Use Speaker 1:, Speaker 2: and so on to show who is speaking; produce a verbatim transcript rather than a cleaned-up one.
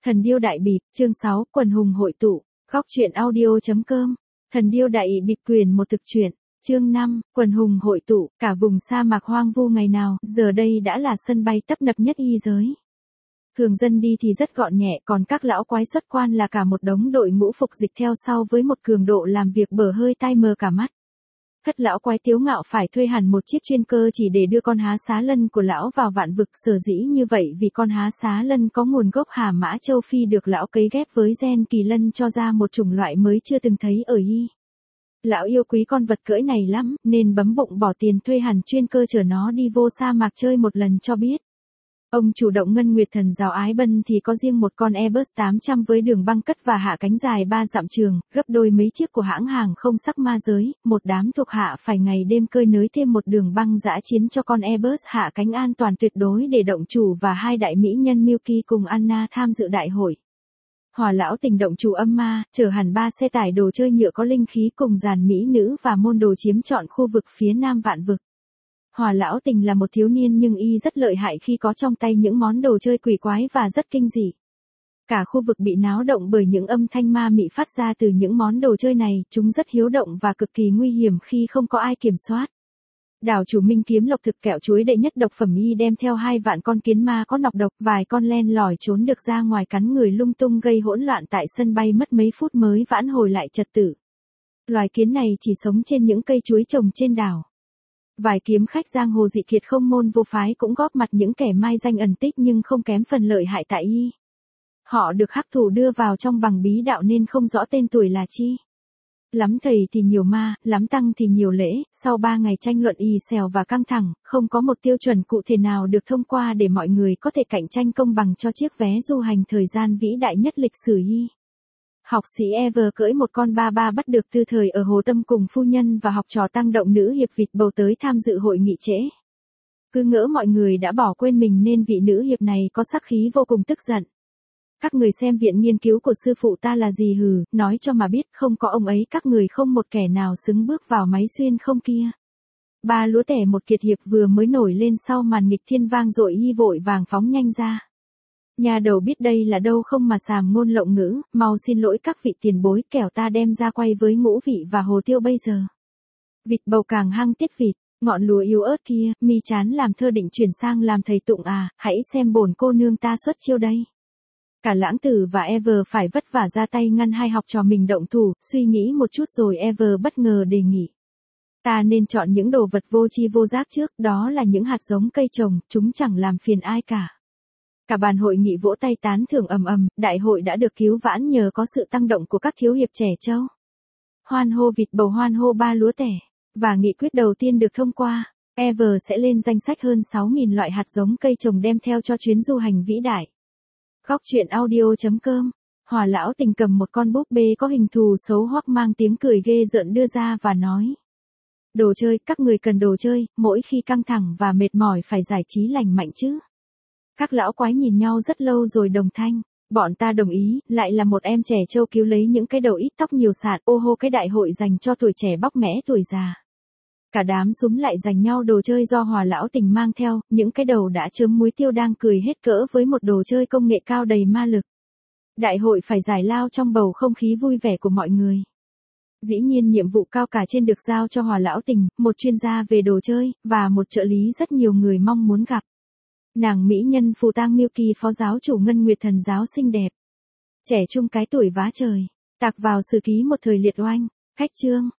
Speaker 1: Thần điêu đại bịp, chương sáu, quần hùng hội tụ, góc truyện audio.com. Thần điêu đại bịp quyền một thực truyện, chương năm, quần hùng hội tụ, cả vùng sa mạc hoang vu ngày nào, giờ đây đã là sân bay tấp nập nhất y giới. Thường dân đi thì rất gọn nhẹ, còn các lão quái xuất quan là cả một đống đội ngũ phục dịch theo sau với một cường độ làm việc bở hơi tai mờ cả mắt. Thất lão quái tiếu ngạo phải thuê hẳn một chiếc chuyên cơ chỉ để đưa con há xá lân của lão vào vạn vực, sở dĩ như vậy vì con há xá lân có nguồn gốc Hà Mã châu Phi được lão cấy ghép với gen kỳ lân cho ra một chủng loại mới chưa từng thấy ở y. Lão yêu quý con vật cỡ này lắm, nên bấm bụng bỏ tiền thuê hẳn chuyên cơ chở nó đi vô sa mạc chơi một lần cho biết. Ông chủ động Ngân Nguyệt Thần Giáo Ái Bân thì có riêng một con Airbus tám trăm với đường băng cất và hạ cánh dài ba dặm trường, gấp đôi mấy chiếc của hãng hàng không sắc ma giới, một đám thuộc hạ phải ngày đêm cơi nới thêm một đường băng dã chiến cho con Airbus hạ cánh an toàn tuyệt đối để động chủ và hai đại mỹ nhân Milky cùng Anna tham dự đại hội. Hòa lão tình động chủ âm ma, chở hẳn ba xe tải đồ chơi nhựa có linh khí cùng dàn mỹ nữ và môn đồ chiếm trọn khu vực phía nam vạn vực. Hòa lão tình là một thiếu niên nhưng y rất lợi hại khi có trong tay những món đồ chơi quỷ quái và rất kinh dị. Cả khu vực bị náo động bởi những âm thanh ma mị phát ra từ những món đồ chơi này, chúng rất hiếu động và cực kỳ nguy hiểm khi không có ai kiểm soát. Đảo chủ Minh kiếm lộc thực kẹo chuối đệ nhất độc phẩm y đem theo hai vạn con kiến ma có nọc độc, vài con len lỏi trốn được ra ngoài cắn người lung tung gây hỗn loạn tại sân bay, mất mấy phút mới vãn hồi lại trật tự. Loài kiến này chỉ sống trên những cây chuối trồng trên đảo. Vài kiếm khách giang hồ dị kiệt không môn vô phái cũng góp mặt những kẻ mai danh ẩn tích nhưng không kém phần lợi hại tại y. Họ được hắc thủ đưa vào trong bằng bí đạo nên không rõ tên tuổi là chi. Lắm thầy thì nhiều ma, lắm tăng thì nhiều lễ, sau ba ngày tranh luận y xèo và căng thẳng, không có một tiêu chuẩn cụ thể nào được thông qua để mọi người có thể cạnh tranh công bằng cho chiếc vé du hành thời gian vĩ đại nhất lịch sử y. Học sĩ Ever cưỡi một con ba ba bắt được tư thời ở Hồ Tâm cùng phu nhân và học trò tăng động nữ hiệp vịt bầu tới tham dự hội nghị trễ. Cứ ngỡ mọi người đã bỏ quên mình nên vị nữ hiệp này có sắc khí vô cùng tức giận. Các người xem viện nghiên cứu của sư phụ ta là gì hừ, nói cho mà biết không có ông ấy các người không một kẻ nào xứng bước vào máy xuyên không kia. Ba lúa tẻ một kiệt hiệp vừa mới nổi lên sau màn nghịch thiên vang dội y vội vàng phóng nhanh ra. Nhà đầu biết đây là đâu không mà sàm ngôn lộng ngữ, mau xin lỗi các vị tiền bối kẻo ta đem ra quay với ngũ vị và hồ tiêu bây giờ. Vịt bầu càng hăng tiết vịt, ngọn lúa yếu ớt kia, mi chán làm thơ định chuyển sang làm thầy tụng à, hãy xem bổn cô nương ta xuất chiêu đây. Cả lãng tử và Ever phải vất vả ra tay ngăn hai học trò mình động thủ, suy nghĩ một chút rồi Ever bất ngờ đề nghị. Ta nên chọn những đồ vật vô tri vô giác trước, đó là những hạt giống cây trồng, chúng chẳng làm phiền ai cả. Cả bàn hội nghị vỗ tay tán thưởng ầm ầm, đại hội đã được cứu vãn nhờ có sự tăng động của các thiếu hiệp trẻ trâu. Hoan hô vịt bầu, hoan hô ba lúa tẻ, và nghị quyết đầu tiên được thông qua, Ever sẽ lên danh sách hơn sáu nghìn loại hạt giống cây trồng đem theo cho chuyến du hành vĩ đại. Góc truyện audio.com. Hòa lão tình cầm một con búp bê có hình thù xấu hoắc mang tiếng cười ghê rợn đưa ra và nói. Đồ chơi, các người cần đồ chơi, mỗi khi căng thẳng và mệt mỏi phải giải trí lành mạnh chứ. Các lão quái nhìn nhau rất lâu rồi đồng thanh, bọn ta đồng ý, lại là một em trẻ trâu cứu lấy những cái đầu ít tóc nhiều sạn, ô hô cái đại hội dành cho tuổi trẻ bóc mẽ tuổi già. Cả đám súm lại giành nhau đồ chơi do Hòa lão tình mang theo, những cái đầu đã chớm muối tiêu đang cười hết cỡ với một đồ chơi công nghệ cao đầy ma lực. Đại hội phải giải lao trong bầu không khí vui vẻ của mọi người. Dĩ nhiên nhiệm vụ cao cả trên được giao cho Hòa lão tình, một chuyên gia về đồ chơi, và một trợ lý rất nhiều người mong muốn gặp. Nàng mỹ nhân phù tang Milky phó giáo chủ Ngân Nguyệt Thần Giáo xinh đẹp. Trẻ trung cái tuổi vá trời, tạc vào sử ký một thời liệt oanh, khách chương.